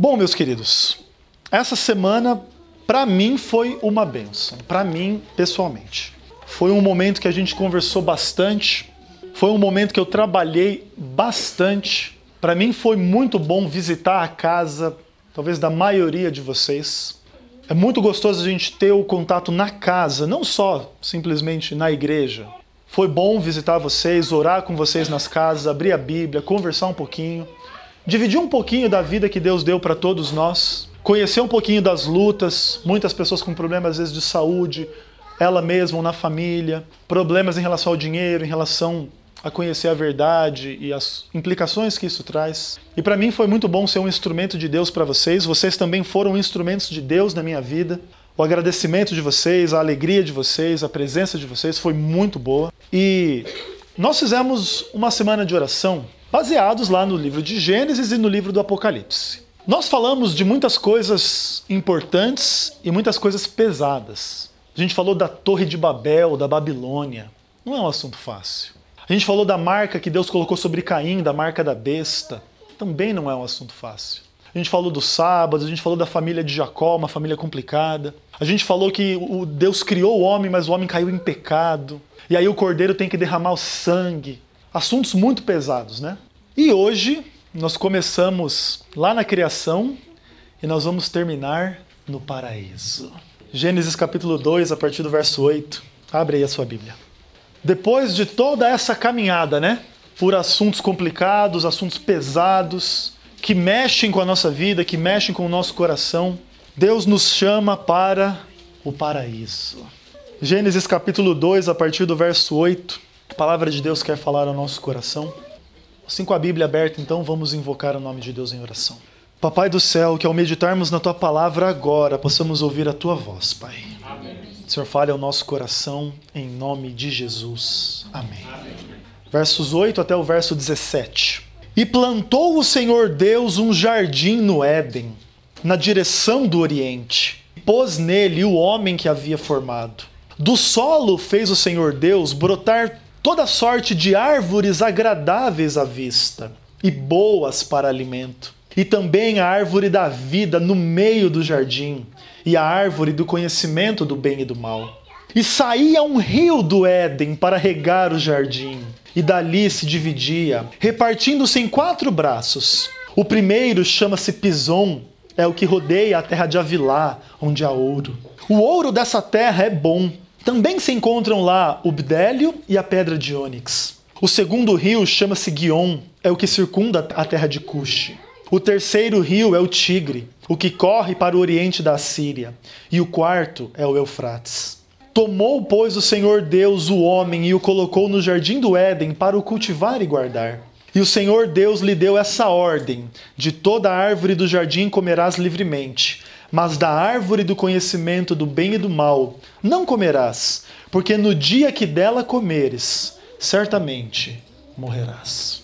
Bom, meus queridos, essa semana para mim foi uma bênção, para mim pessoalmente. Foi um momento que a gente conversou bastante, foi um momento que eu trabalhei bastante. Para mim foi muito bom visitar a casa, talvez da maioria de vocês. É muito gostoso a gente ter o contato na casa, não só simplesmente na igreja. Foi bom visitar vocês, orar com vocês nas casas, abrir a Bíblia, conversar um pouquinho, dividir um pouquinho da vida que Deus deu para todos nós, conhecer um pouquinho das lutas, muitas pessoas com problemas às vezes de saúde, ela mesma ou na família, problemas em relação ao dinheiro, em relação a conhecer a verdade e as implicações que isso traz. E para mim foi muito bom ser um instrumento de Deus para vocês. Vocês também foram instrumentos de Deus na minha vida. O agradecimento de vocês, a alegria de vocês, a presença de vocês foi muito boa. E nós fizemos uma semana de oração baseados lá no livro de Gênesis e no livro do Apocalipse. Nós falamos de muitas coisas importantes e muitas coisas pesadas. A gente falou da Torre de Babel, da Babilônia. Não é um assunto fácil. A gente falou da marca que Deus colocou sobre Caim, da marca da besta. Também não é um assunto fácil. A gente falou dos sábados, a gente falou da família de Jacó, uma família complicada. A gente falou que Deus criou o homem, mas o homem caiu em pecado. E aí o cordeiro tem que derramar o sangue. Assuntos muito pesados, né? E hoje nós começamos lá na criação e nós vamos terminar no paraíso. Gênesis capítulo 2, a partir do verso 8. Abre aí a sua Bíblia. Depois de toda essa caminhada, né? Por assuntos complicados, assuntos pesados, que mexem com a nossa vida, que mexem com o nosso coração, Deus nos chama para o paraíso. Gênesis capítulo 2, a partir do verso 8. A palavra de Deus quer falar ao nosso coração. Assim, com a Bíblia aberta, então, vamos invocar o nome de Deus em oração. Papai do céu, que ao meditarmos na Tua palavra agora, possamos ouvir a Tua voz, Pai. Amém. Senhor, fale ao nosso coração, em nome de Jesus. Amém. Amém. Versos 8 até o verso 17. E plantou o Senhor Deus um jardim no Éden, na direção do Oriente. Pôs nele o homem que havia formado. Do solo fez o Senhor Deus brotar toda sorte de árvores agradáveis à vista e boas para alimento. E também a árvore da vida no meio do jardim, e a árvore do conhecimento do bem e do mal. E saía um rio do Éden para regar o jardim, e dali se dividia, repartindo-se em 4 braços. O primeiro chama-se Pison, é o que rodeia a terra de Avilá, onde há ouro. O ouro dessa terra é bom. Também se encontram lá o bdélio e a pedra de ônix. O segundo rio chama-se Guion, é o que circunda a terra de Cuxi. O terceiro rio é o Tigre, o que corre para o oriente da Assíria. E o quarto é o Eufrates. Tomou, pois, o Senhor Deus o homem e o colocou no jardim do Éden para o cultivar e guardar. E o Senhor Deus lhe deu essa ordem: de toda a árvore do jardim comerás livremente, mas da árvore do conhecimento do bem e do mal não comerás, porque no dia que dela comeres, certamente morrerás.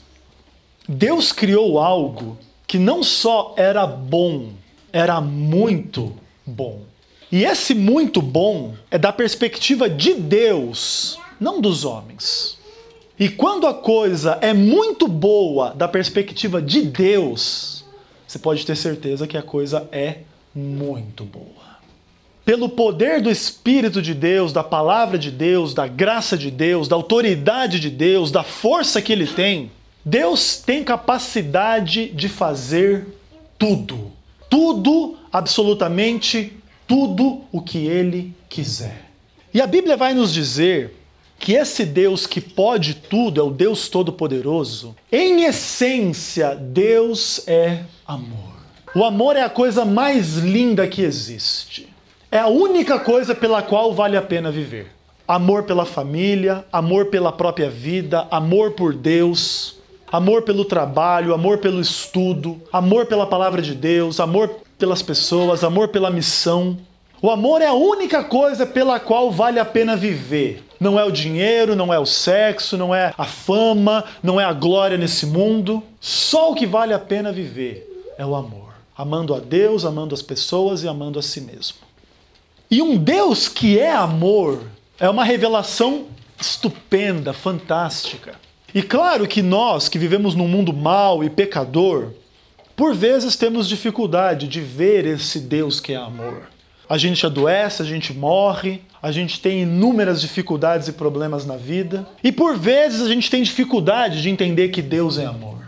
Deus criou algo que não só era bom, era muito bom. E esse muito bom é da perspectiva de Deus, não dos homens. E quando a coisa é muito boa da perspectiva de Deus, você pode ter certeza que a coisa é muito boa. Pelo poder do Espírito de Deus, da palavra de Deus, da graça de Deus, da autoridade de Deus, da força que Ele tem, Deus tem capacidade de fazer tudo. Tudo, absolutamente tudo o que Ele quiser. E a Bíblia vai nos dizer que esse Deus que pode tudo, é o Deus Todo-Poderoso. Em essência, Deus é amor. O amor é a coisa mais linda que existe. É a única coisa pela qual vale a pena viver. Amor pela família, amor pela própria vida, amor por Deus, amor pelo trabalho, amor pelo estudo, amor pela palavra de Deus, amor pelas pessoas, amor pela missão. O amor é a única coisa pela qual vale a pena viver. Não é o dinheiro, não é o sexo, não é a fama, não é a glória nesse mundo. Só o que vale a pena viver é o amor. Amando a Deus, amando as pessoas e amando a si mesmo. E um Deus que é amor é uma revelação estupenda, fantástica. E claro que nós, que vivemos num mundo mau e pecador, Por vezes temos dificuldade de ver esse Deus que é amor. A gente adoece, a gente morre, a gente tem inúmeras dificuldades e problemas na vida. E por vezes a gente tem dificuldade de entender que Deus é amor.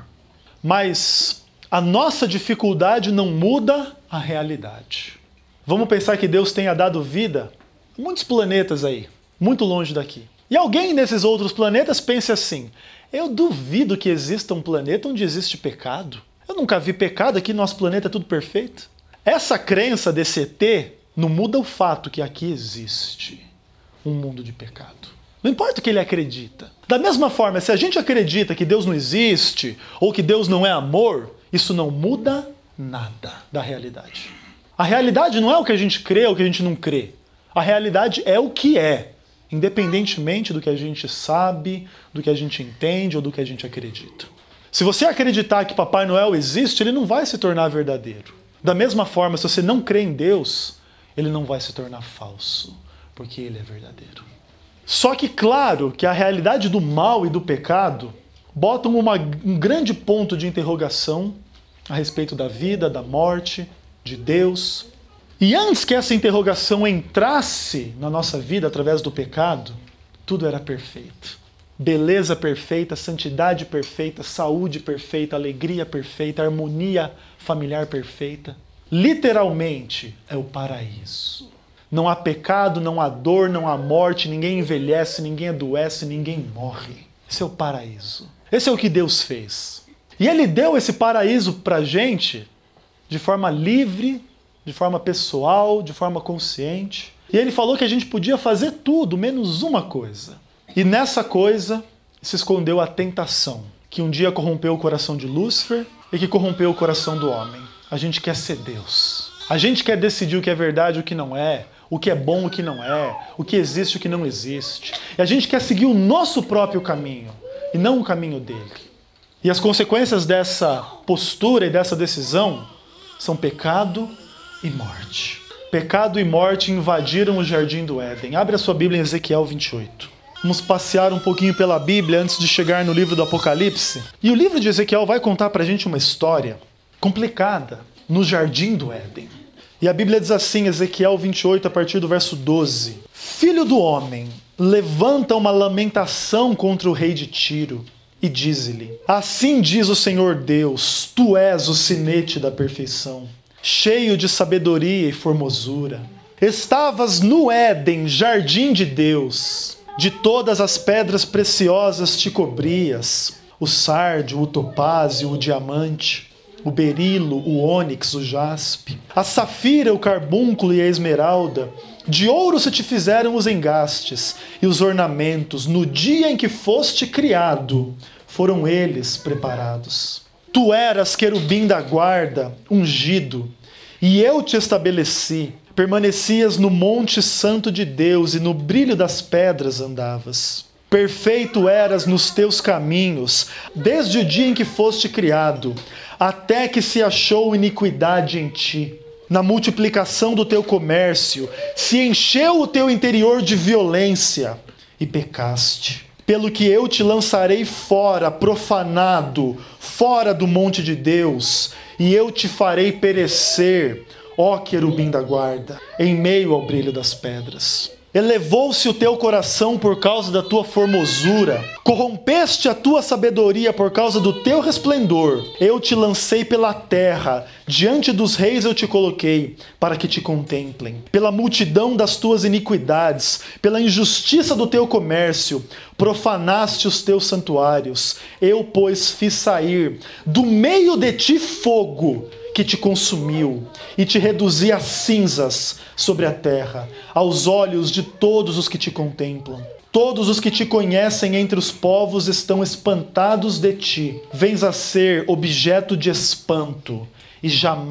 Mas a nossa dificuldade não muda a realidade. Vamos pensar que Deus tenha dado vida a muitos planetas aí, muito longe daqui. E alguém nesses outros planetas pense assim: eu duvido que exista um planeta onde existe pecado. Eu nunca vi pecado aqui, nosso planeta é tudo perfeito. Essa crença desse ET não muda o fato que aqui existe um mundo de pecado. Não importa o que ele acredita. Da mesma forma, se a gente acredita que Deus não existe ou que Deus não é amor, isso não muda nada da realidade. A realidade não é o que a gente crê ou o que a gente não crê. A realidade é o que é, independentemente do que a gente sabe, do que a gente entende ou do que a gente acredita. Se você acreditar que Papai Noel existe, ele não vai se tornar verdadeiro. Da mesma forma, se você não crê em Deus, ele não vai se tornar falso, porque ele é verdadeiro. Só que claro que a realidade do mal e do pecado botam um grande ponto de interrogação a respeito da vida, da morte, de Deus. E antes que essa interrogação entrasse na nossa vida através do pecado, tudo era perfeito. Beleza perfeita, santidade perfeita, saúde perfeita, alegria perfeita, harmonia familiar perfeita. Literalmente é o paraíso. Não há pecado, não há dor, não há morte, ninguém envelhece, ninguém adoece, ninguém morre. Esse é o paraíso. Esse é o que Deus fez. E Ele deu esse paraíso pra gente de forma livre, de forma pessoal, de forma consciente. E Ele falou que a gente podia fazer tudo, menos uma coisa. E nessa coisa se escondeu a tentação, que um dia corrompeu o coração de Lúcifer e que corrompeu o coração do homem. A gente quer ser Deus. A gente quer decidir o que é verdade e o que não é, o que é bom e o que não é, o que existe e o que não existe. E a gente quer seguir o nosso próprio caminho e não o caminho dele. E as consequências dessa postura e dessa decisão são pecado e morte. Pecado e morte invadiram o jardim do Éden. Abre a sua Bíblia em Ezequiel 28. Vamos passear um pouquinho pela Bíblia antes de chegar no livro do Apocalipse. E o livro de Ezequiel vai contar pra gente uma história complicada no jardim do Éden. E a Bíblia diz assim, Ezequiel 28, a partir do verso 12. Filho do homem, levanta uma lamentação contra o rei de Tiro e dize-lhe: assim diz o Senhor Deus, tu és o sinete da perfeição, cheio de sabedoria e formosura. Estavas no Éden, jardim de Deus. De todas as pedras preciosas te cobrias, o sárdio, o topázio, o diamante, o berilo, o ônix, o jaspe, a safira, o carbúnculo e a esmeralda. De ouro se te fizeram os engastes e os ornamentos, no dia em que foste criado, foram eles preparados. Tu eras querubim da guarda, ungido, e eu te estabeleci. Permanecias no monte santo de Deus e no brilho das pedras andavas. Perfeito eras nos teus caminhos, desde o dia em que foste criado, até que se achou iniquidade em ti. Na multiplicação do teu comércio, se encheu o teu interior de violência e pecaste. Pelo que eu te lançarei fora, profanado, fora do monte de Deus, e eu te farei perecer, ó querubim da guarda, em meio ao brilho das pedras. Elevou-se o teu coração por causa da tua formosura, corrompeste a tua sabedoria por causa do teu resplendor. Eu te lancei pela terra, diante dos reis eu te coloquei, para que te contemplem. Pela multidão das tuas iniquidades, pela injustiça do teu comércio, profanaste os teus santuários. Eu, pois, fiz sair do meio de ti fogo, que te consumiu e te reduzi a cinzas sobre a terra, aos olhos de todos os que te contemplam. Todos os que te conhecem entre os povos estão espantados de ti. Vens a ser objeto de espanto e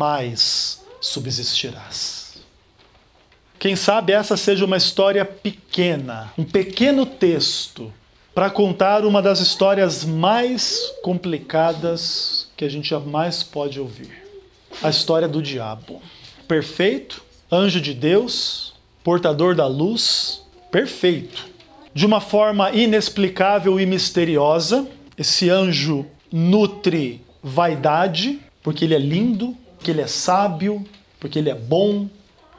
jamais subsistirás. Quem sabe essa seja uma história pequena, um pequeno texto para contar uma das histórias mais complicadas que a gente jamais pode ouvir. A história do diabo. Perfeito, anjo de Deus, portador da luz, perfeito. De uma forma inexplicável e misteriosa, esse anjo nutre vaidade, porque ele é lindo, porque ele é sábio, porque ele é bom.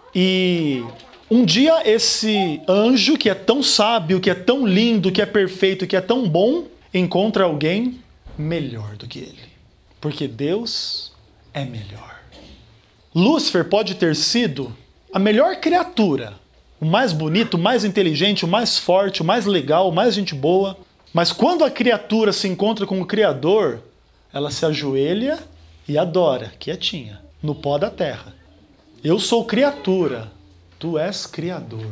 E um dia esse anjo, que é tão sábio, que é tão lindo, que é perfeito, que é tão bom, encontra alguém melhor do que ele. Porque Deus é melhor. Lúcifer pode ter sido a melhor criatura, o mais bonito, o mais inteligente, o mais forte, o mais legal, o mais gente boa. Mas quando a criatura se encontra com o Criador, ela se ajoelha e adora, quietinha, no pó da terra. Eu sou criatura, tu és Criador.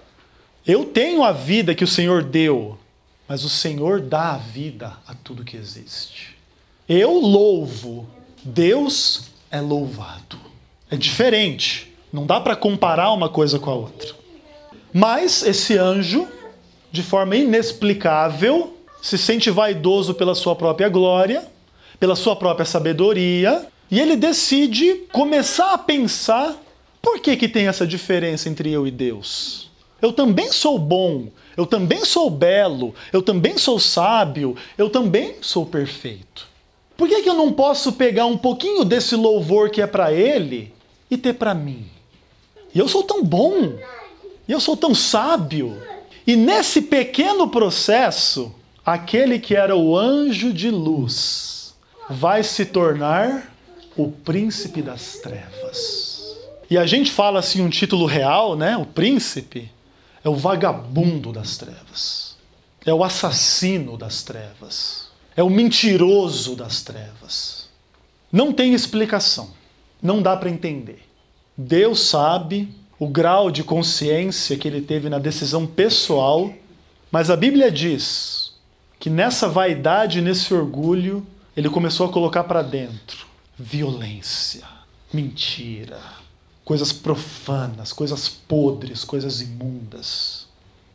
Eu tenho a vida que o Senhor deu, mas o Senhor dá a vida a tudo que existe. Eu louvo, Deus é louvado. É diferente, não dá para comparar uma coisa com a outra. Mas esse anjo, de forma inexplicável, se sente vaidoso pela sua própria glória, pela sua própria sabedoria, e ele decide começar a pensar: por que tem essa diferença entre eu e Deus? Eu também sou bom, eu também sou belo, eu também sou sábio, eu também sou perfeito. Por que eu não posso pegar um pouquinho desse louvor que é para ele e ter para mim? E eu sou tão bom, e eu sou tão sábio. E nesse pequeno processo, aquele que era o anjo de luz vai se tornar o príncipe das trevas. E a gente fala assim um título real, né? O príncipe é o vagabundo das trevas. É o assassino das trevas. É o mentiroso das trevas. Não tem explicação. Não dá para entender. Deus sabe o grau de consciência que ele teve na decisão pessoal, mas a Bíblia diz que nessa vaidade, nesse orgulho, ele começou a colocar para dentro violência, mentira, coisas profanas, coisas podres, coisas imundas.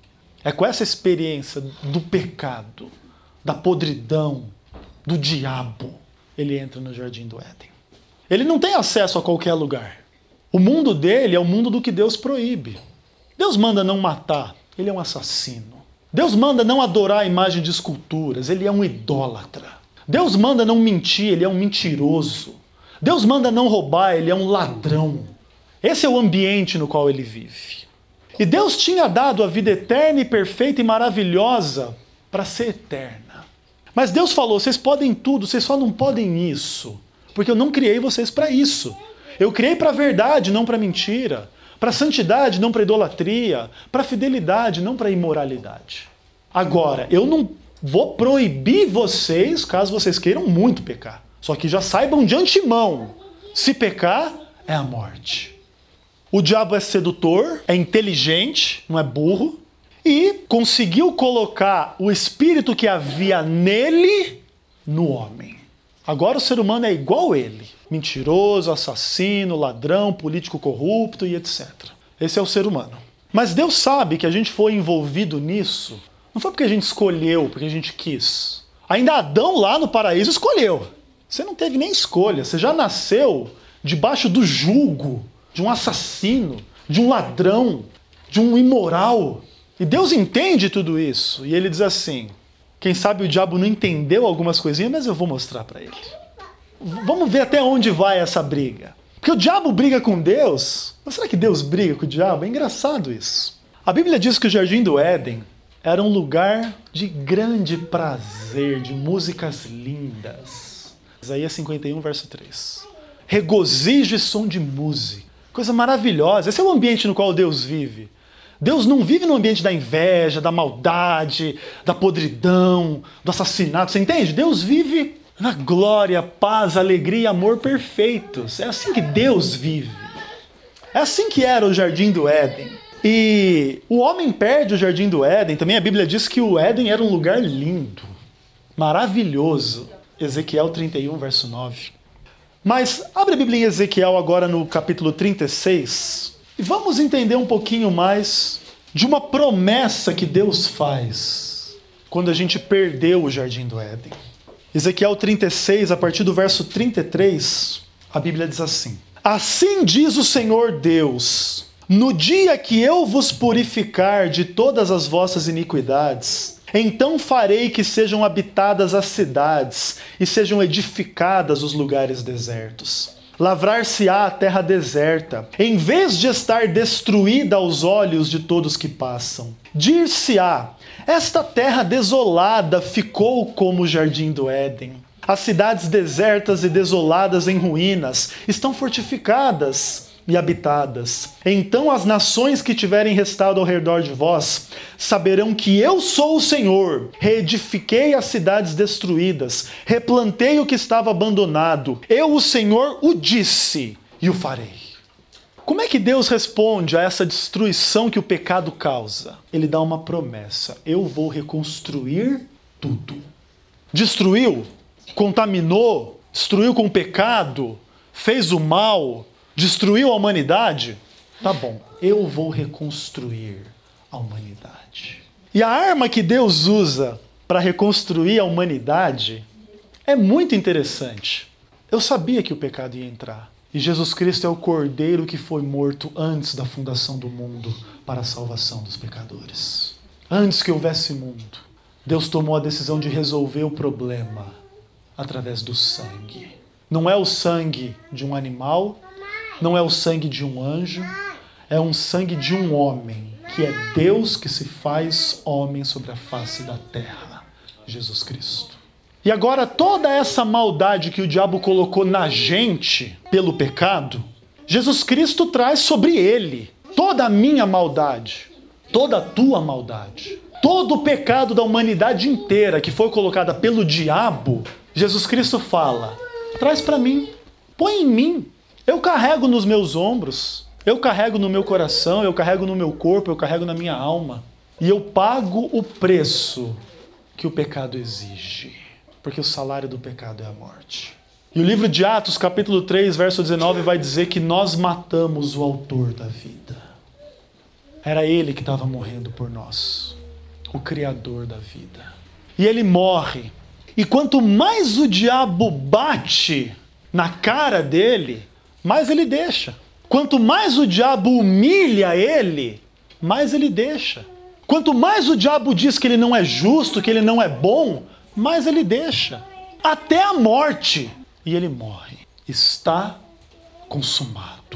É com essa experiência do pecado, da podridão, do diabo, ele entra no Jardim do Éden. Ele não tem acesso a qualquer lugar. O mundo dele é o mundo do que Deus proíbe. Deus manda não matar, ele é um assassino. Deus manda não adorar a imagem de esculturas, ele é um idólatra. Deus manda não mentir, ele é um mentiroso. Deus manda não roubar, ele é um ladrão. Esse é o ambiente no qual ele vive. E Deus tinha dado a vida eterna e perfeita e maravilhosa para ser eterna. Mas Deus falou: vocês podem tudo, vocês só não podem isso, porque eu não criei vocês para isso. Eu criei para a verdade, não para mentira, para a santidade, não para a idolatria, para a fidelidade, não para a imoralidade. Agora, eu não vou proibir vocês, caso vocês queiram muito pecar. Só que já saibam de antemão, se pecar, é a morte. O diabo é sedutor, é inteligente, não é burro, e conseguiu colocar o espírito que havia nele no homem. Agora o ser humano é igual a ele. Mentiroso, assassino, ladrão, político corrupto e etc. Esse é o ser humano. Mas Deus sabe que a gente foi envolvido nisso, não foi porque a gente escolheu, porque a gente quis. Ainda Adão lá no paraíso escolheu. Você não teve nem escolha, você já nasceu debaixo do jugo de um assassino, de um ladrão, de um imoral. E Deus entende tudo isso. E ele diz assim: quem sabe o diabo não entendeu algumas coisinhas, mas eu vou mostrar para ele. Vamos ver até onde vai essa briga. Porque o diabo briga com Deus, mas será que Deus briga com o diabo? É engraçado isso. A Bíblia diz que o Jardim do Éden era um lugar de grande prazer, de músicas lindas. Isaías 51, verso 3. Regozijo e som de música. Coisa maravilhosa. Esse é o ambiente no qual Deus vive. Deus não vive no ambiente da inveja, da maldade, da podridão, do assassinato. Você entende? Deus vive na glória, paz, alegria e amor perfeitos. É assim que Deus vive. É assim que era o Jardim do Éden. E o homem perde o Jardim do Éden. Também a Bíblia diz que o Éden era um lugar lindo, maravilhoso. Ezequiel 31, verso 9. Mas abre a Bíblia em Ezequiel agora no capítulo 36 e vamos entender um pouquinho mais de uma promessa que Deus faz quando a gente perdeu o Jardim do Éden. Ezequiel 36, a partir do verso 33, a Bíblia diz assim: assim diz o Senhor Deus: no dia que eu vos purificar de todas as vossas iniquidades, Então farei que sejam habitadas as cidades e sejam edificadas os lugares desertos. Lavrar-se-á a terra deserta, em vez de estar destruída aos olhos de todos que passam. Dir-se-á: esta terra desolada ficou como o jardim do Éden. As cidades desertas e desoladas em ruínas estão fortificadas e habitadas. Então as nações que tiverem restado ao redor de vós saberão que eu sou o Senhor. Reedifiquei as cidades destruídas, replantei o que estava abandonado. Eu, o Senhor, o disse e o farei. Como é que Deus responde a essa destruição que o pecado causa? Ele dá uma promessa: eu vou reconstruir tudo. Destruiu, contaminou, destruiu com o pecado, fez o mal, destruiu a humanidade? Tá bom, eu vou reconstruir a humanidade. E a arma que Deus usa para reconstruir a humanidade é muito interessante. Eu sabia que o pecado ia entrar. E Jesus Cristo é o Cordeiro que foi morto antes da fundação do mundo para a salvação dos pecadores. Antes que houvesse mundo, Deus tomou a decisão de resolver o problema através do sangue. Não é o sangue de um animal, não é o sangue de um anjo, é um sangue de um homem, que é Deus que se faz homem sobre a face da terra, Jesus Cristo. E agora toda essa maldade que o diabo colocou na gente pelo pecado, Jesus Cristo traz sobre ele toda a minha maldade, toda a tua maldade, todo o pecado da humanidade inteira que foi colocada pelo diabo. Jesus Cristo fala: traz para mim, põe em mim. Eu carrego nos meus ombros, eu carrego no meu coração, eu carrego no meu corpo, eu carrego na minha alma. E eu pago o preço que o pecado exige. Porque o salário do pecado é a morte. E o livro de Atos, capítulo 3, verso 19, vai dizer que nós matamos o autor da vida. Era ele que estava morrendo por nós, o criador da vida. E ele morre. E quanto mais o diabo bate na cara dele, mais ele deixa. Quanto mais o diabo humilha ele, mais ele deixa. Quanto mais o diabo diz que ele não é justo, que ele não é bom, mais ele deixa, até a morte, e ele morre. Está consumado.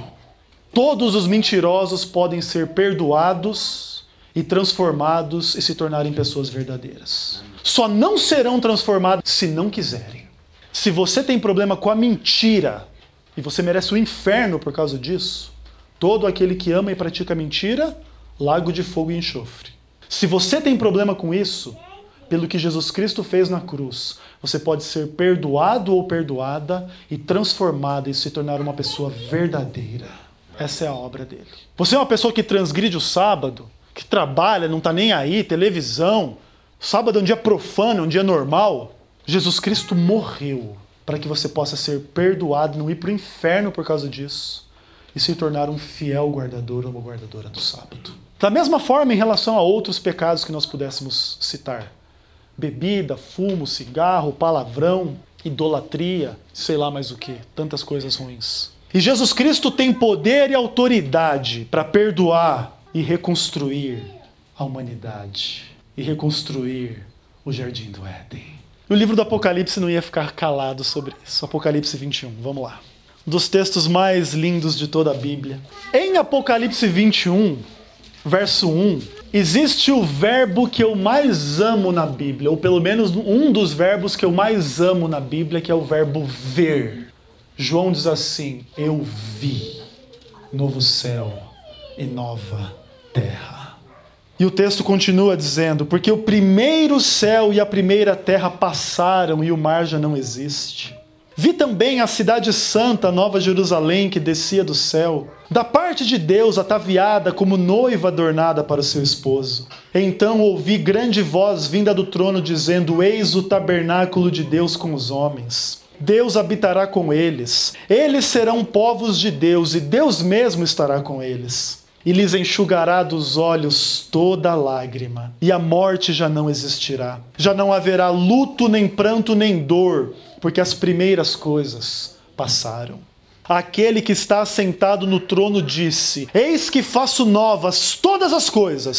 Todos os mentirosos podem ser perdoados e transformados e se tornarem pessoas verdadeiras. Só não serão transformados se não quiserem. Se você tem problema com a mentira e você merece o inferno por causa disso, todo aquele que ama e pratica mentira, lago de fogo e enxofre. Se você tem problema com isso, pelo que Jesus Cristo fez na cruz, você pode ser perdoado ou perdoada e transformada e se tornar uma pessoa verdadeira. Essa é a obra dele. Você é uma pessoa que transgride o sábado, que trabalha, não está nem aí, televisão. Sábado é um dia profano, é um dia normal. Jesus Cristo morreu para que você possa ser perdoado, não ir para o inferno por causa disso e se tornar um fiel guardador ou uma guardadora do sábado. Da mesma forma, em relação a outros pecados que nós pudéssemos citar: bebida, fumo, cigarro, palavrão, idolatria, sei lá mais o que, tantas coisas ruins. E Jesus Cristo tem poder e autoridade para perdoar e reconstruir a humanidade e reconstruir o Jardim do Éden. O livro do Apocalipse não ia ficar calado sobre isso. Apocalipse 21, vamos lá. Um dos textos mais lindos de toda a Bíblia. Em Apocalipse 21, verso 1, existe o verbo que eu mais amo na Bíblia, ou pelo menos um dos verbos que eu mais amo na Bíblia, que é o verbo ver. João diz assim: eu vi novo céu e nova terra. E o texto continua dizendo: porque o primeiro céu e a primeira terra passaram e o mar já não existe. Vi também a cidade santa, Nova Jerusalém, que descia do céu, da parte de Deus, ataviada como noiva adornada para o seu esposo. Então ouvi grande voz vinda do trono dizendo: eis o tabernáculo de Deus com os homens. Deus habitará com eles. Eles serão povos de Deus e Deus mesmo estará com eles. E lhes enxugará dos olhos toda lágrima, e a morte já não existirá. Já não haverá luto, nem pranto, nem dor, porque as primeiras coisas passaram. Aquele que está assentado no trono disse: eis que faço novas todas as coisas.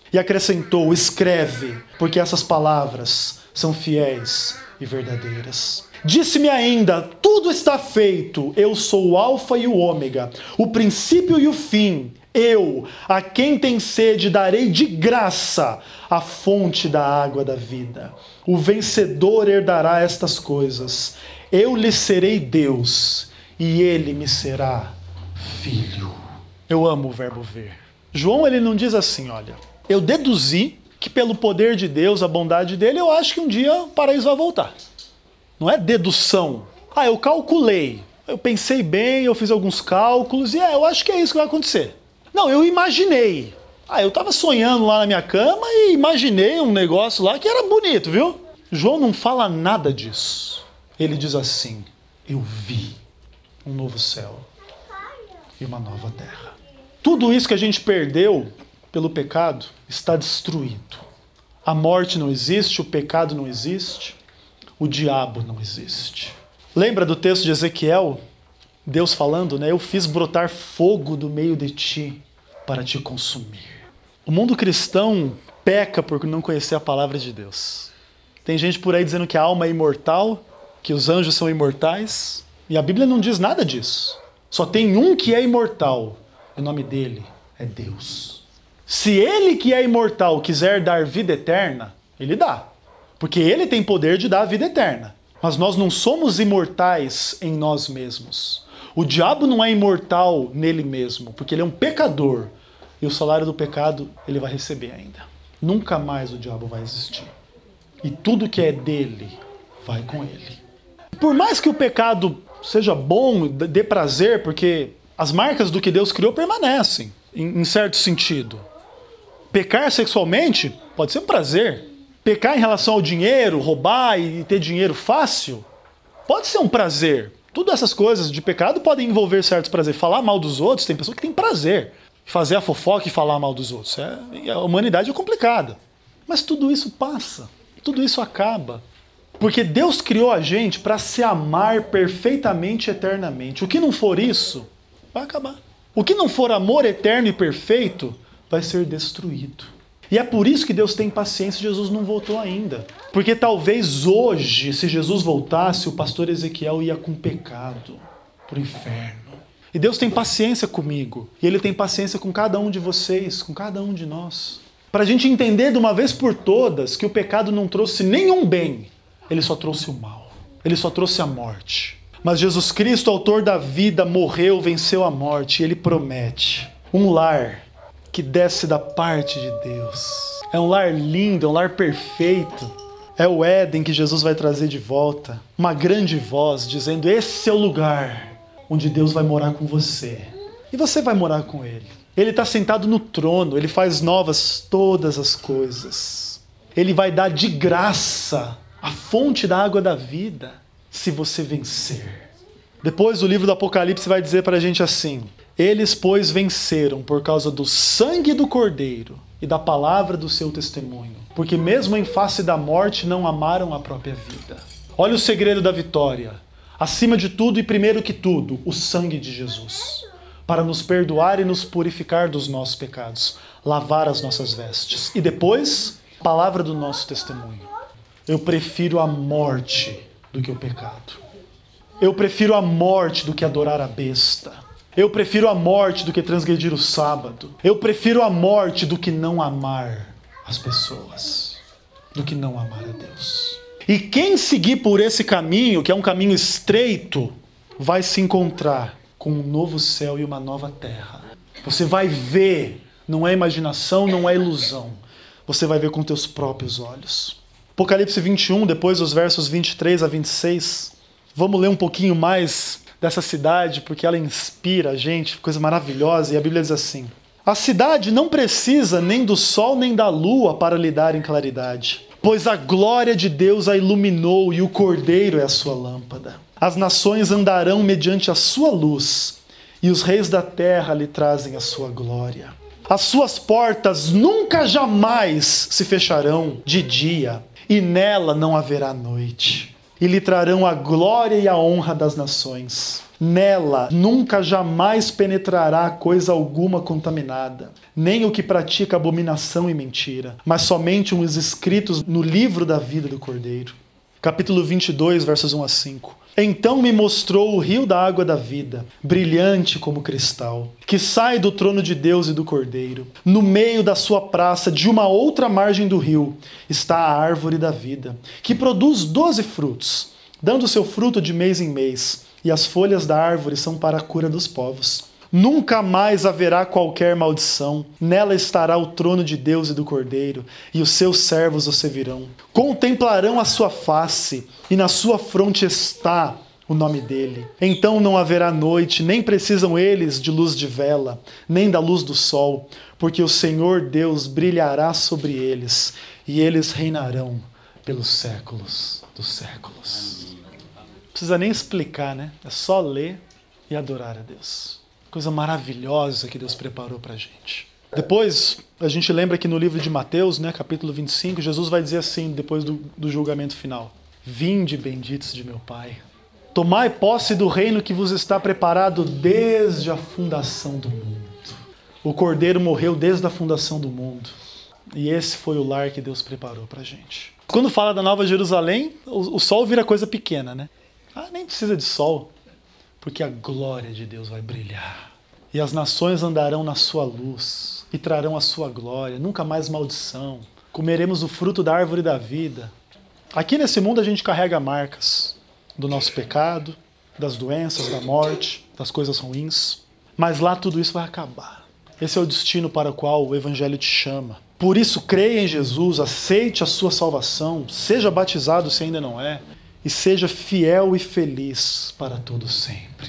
E acrescentou: escreve, porque essas palavras são fiéis e verdadeiras. Disse-me ainda: tudo está feito, eu sou o Alfa e o Ômega, o princípio e o fim. Eu, a quem tem sede, darei de graça a fonte da água da vida. O vencedor herdará estas coisas. Eu lhe serei Deus e ele me será filho. Eu amo o verbo ver. João, ele não diz assim, olha, eu deduzi que pelo poder de Deus, a bondade dele, eu acho que um dia o paraíso vai voltar. Não é dedução. Eu calculei, eu pensei bem, eu fiz alguns cálculos e eu acho que é isso que vai acontecer. Não, eu imaginei. Eu estava sonhando lá na minha cama e imaginei um negócio lá que era bonito, viu? João não fala nada disso. Ele diz assim: eu vi um novo céu e uma nova terra. Tudo isso que a gente perdeu pelo pecado está destruído. A morte não existe, o pecado não existe, o diabo não existe. Lembra do texto de Ezequiel? Deus falando, né? Eu fiz brotar fogo do meio de ti para te consumir. O mundo cristão peca por não conhecer a palavra de Deus. Tem gente por aí dizendo que a alma é imortal, que os anjos são imortais, e a Bíblia não diz nada disso. Só tem um que é imortal, o nome dele é Deus. Se ele que é imortal quiser dar vida eterna, ele dá, porque ele tem poder de dar a vida eterna. Mas nós não somos imortais em nós mesmos. O diabo não é imortal nele mesmo, porque ele é um pecador. E o salário do pecado ele vai receber ainda. Nunca mais o diabo vai existir. E tudo que é dele vai com ele. Por mais que o pecado seja bom, dê prazer, porque as marcas do que Deus criou permanecem, em certo sentido. Pecar sexualmente pode ser um prazer. Pecar em relação ao dinheiro, roubar e ter dinheiro fácil, pode ser um prazer. Todas essas coisas de pecado podem envolver certos prazeres. Falar mal dos outros, tem pessoas que têm prazer. Fazer a fofoca e falar mal dos outros. A humanidade é complicada. Mas tudo isso passa. Tudo isso acaba. Porque Deus criou a gente para se amar perfeitamente e eternamente. O que não for isso, vai acabar. O que não for amor eterno e perfeito, vai ser destruído. E é por isso que Deus tem paciência, Jesus não voltou ainda. Porque talvez hoje, se Jesus voltasse, o pastor Ezequiel ia com pecado pro inferno. E Deus tem paciência comigo. E Ele tem paciência com cada um de vocês, com cada um de nós. Para a gente entender de uma vez por todas que o pecado não trouxe nenhum bem. Ele só trouxe o mal. Ele só trouxe a morte. Mas Jesus Cristo, autor da vida, morreu, venceu a morte. E Ele promete um lar que desce da parte de Deus. É um lar lindo, é um lar perfeito. É o Éden que Jesus vai trazer de volta. Uma grande voz dizendo: esse é o lugar onde Deus vai morar com você. E você vai morar com Ele. Ele está sentado no trono, Ele faz novas todas as coisas. Ele vai dar de graça a fonte da água da vida, se você vencer. Depois o livro do Apocalipse vai dizer para a gente assim: eles, pois, venceram por causa do sangue do Cordeiro e da palavra do seu testemunho, porque mesmo em face da morte não amaram a própria vida. Olha o segredo da vitória. Acima de tudo e primeiro que tudo, o sangue de Jesus, para nos perdoar e nos purificar dos nossos pecados, lavar as nossas vestes. E depois, a palavra do nosso testemunho. Eu prefiro a morte do que o pecado. Eu prefiro a morte do que adorar a besta. Eu prefiro a morte do que transgredir o sábado. Eu prefiro a morte do que não amar as pessoas, do que não amar a Deus. E quem seguir por esse caminho, que é um caminho estreito, vai se encontrar com um novo céu e uma nova terra. Você vai ver, não é imaginação, não é ilusão. Você vai ver com teus próprios olhos. Apocalipse 21, depois os versos 23 a 26. Vamos ler um pouquinho mais dessa cidade, porque ela inspira a gente, coisa maravilhosa. E a Bíblia diz assim: a cidade não precisa nem do sol nem da lua para lhe dar em claridade, pois a glória de Deus a iluminou e o Cordeiro é a sua lâmpada. As nações andarão mediante a sua luz, e os reis da terra lhe trazem a sua glória. As suas portas nunca jamais se fecharão de dia, e nela não haverá noite. E lhe trarão a glória e a honra das nações. Nela nunca jamais penetrará coisa alguma contaminada, nem o que pratica abominação e mentira, mas somente os escritos no livro da vida do Cordeiro. Capítulo 22, versos 1 a 5. Então me mostrou o rio da água da vida, brilhante como cristal, que sai do trono de Deus e do Cordeiro. No meio da sua praça, de uma outra margem do rio, está a árvore da vida, que produz 12 frutos, dando seu fruto de mês em mês, e as folhas da árvore são para a cura dos povos. Nunca mais haverá qualquer maldição. Nela estará o trono de Deus e do Cordeiro, e os seus servos o servirão. Contemplarão a sua face, e na sua fronte está o nome dele. Então não haverá noite, nem precisam eles de luz de vela, nem da luz do sol, porque o Senhor Deus brilhará sobre eles, e eles reinarão pelos séculos dos séculos. Não precisa nem explicar, né? É só ler e adorar a Deus. Coisa maravilhosa que Deus preparou pra gente. Depois, a gente lembra que no livro de Mateus, né, capítulo 25, Jesus vai dizer assim, depois do julgamento final: Vinde, benditos de meu Pai, tomai posse do reino que vos está preparado desde a fundação do mundo. O Cordeiro morreu desde a fundação do mundo. E esse foi o lar que Deus preparou pra gente. Quando fala da Nova Jerusalém, o sol vira coisa pequena, né? Nem precisa de sol, porque a glória de Deus vai brilhar. E as nações andarão na sua luz e trarão a sua glória. Nunca mais maldição. Comeremos o fruto da árvore da vida. Aqui nesse mundo a gente carrega marcas do nosso pecado, das doenças, da morte, das coisas ruins. Mas lá tudo isso vai acabar. Esse é o destino para o qual o Evangelho te chama. Por isso, creia em Jesus, aceite a sua salvação, seja batizado se ainda não é, e seja fiel e feliz para todo sempre.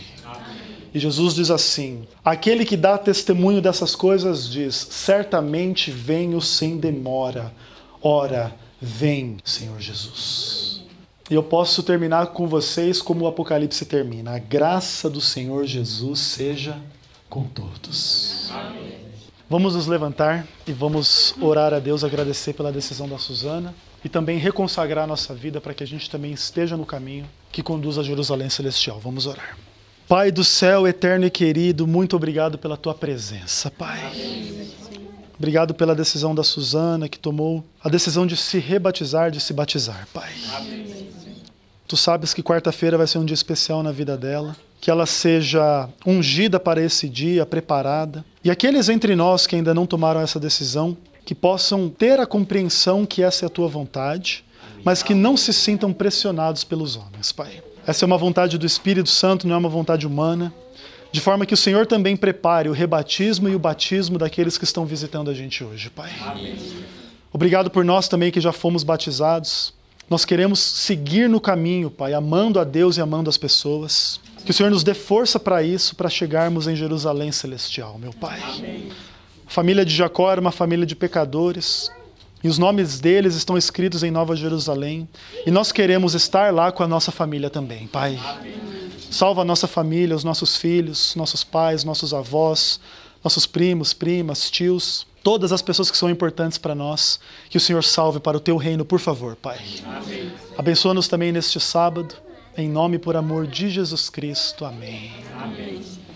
E Jesus diz assim: aquele que dá testemunho dessas coisas diz: certamente venho sem demora. Ora, vem, Senhor Jesus. E eu posso terminar com vocês como o Apocalipse termina: a graça do Senhor Jesus seja com todos. Amém. Vamos nos levantar e vamos orar a Deus, agradecer pela decisão da Suzana e também reconsagrar a nossa vida para que a gente também esteja no caminho que conduz a Jerusalém Celestial. Vamos orar. Pai do céu, eterno e querido, muito obrigado pela Tua presença, Pai. Amém. Obrigado pela decisão da Suzana, que tomou a decisão de se rebatizar, de se batizar, Pai. Amém. Tu sabes que quarta-feira vai ser um dia especial na vida dela, que ela seja ungida para esse dia, preparada. E aqueles entre nós que ainda não tomaram essa decisão, que possam ter a compreensão que essa é a Tua vontade, mas que não se sintam pressionados pelos homens, Pai. Essa é uma vontade do Espírito Santo, não é uma vontade humana, de forma que o Senhor também prepare o rebatismo e o batismo daqueles que estão visitando a gente hoje, Pai. Amém. Obrigado por nós também que já fomos batizados. Nós queremos seguir no caminho, Pai, amando a Deus e amando as pessoas. Que o Senhor nos dê força para isso, para chegarmos em Jerusalém Celestial, meu Pai. Amém. A família de Jacó era uma família de pecadores, e os nomes deles estão escritos em Nova Jerusalém, e nós queremos estar lá com a nossa família também, Pai. Amém. Salva a nossa família, os nossos filhos, nossos pais, nossos avós, nossos primos, primas, tios, todas as pessoas que são importantes para nós, que o Senhor salve para o Teu reino, por favor, Pai. Amém. Abençoa-nos também neste sábado, em nome e por amor de Jesus Cristo. Amém. Amém.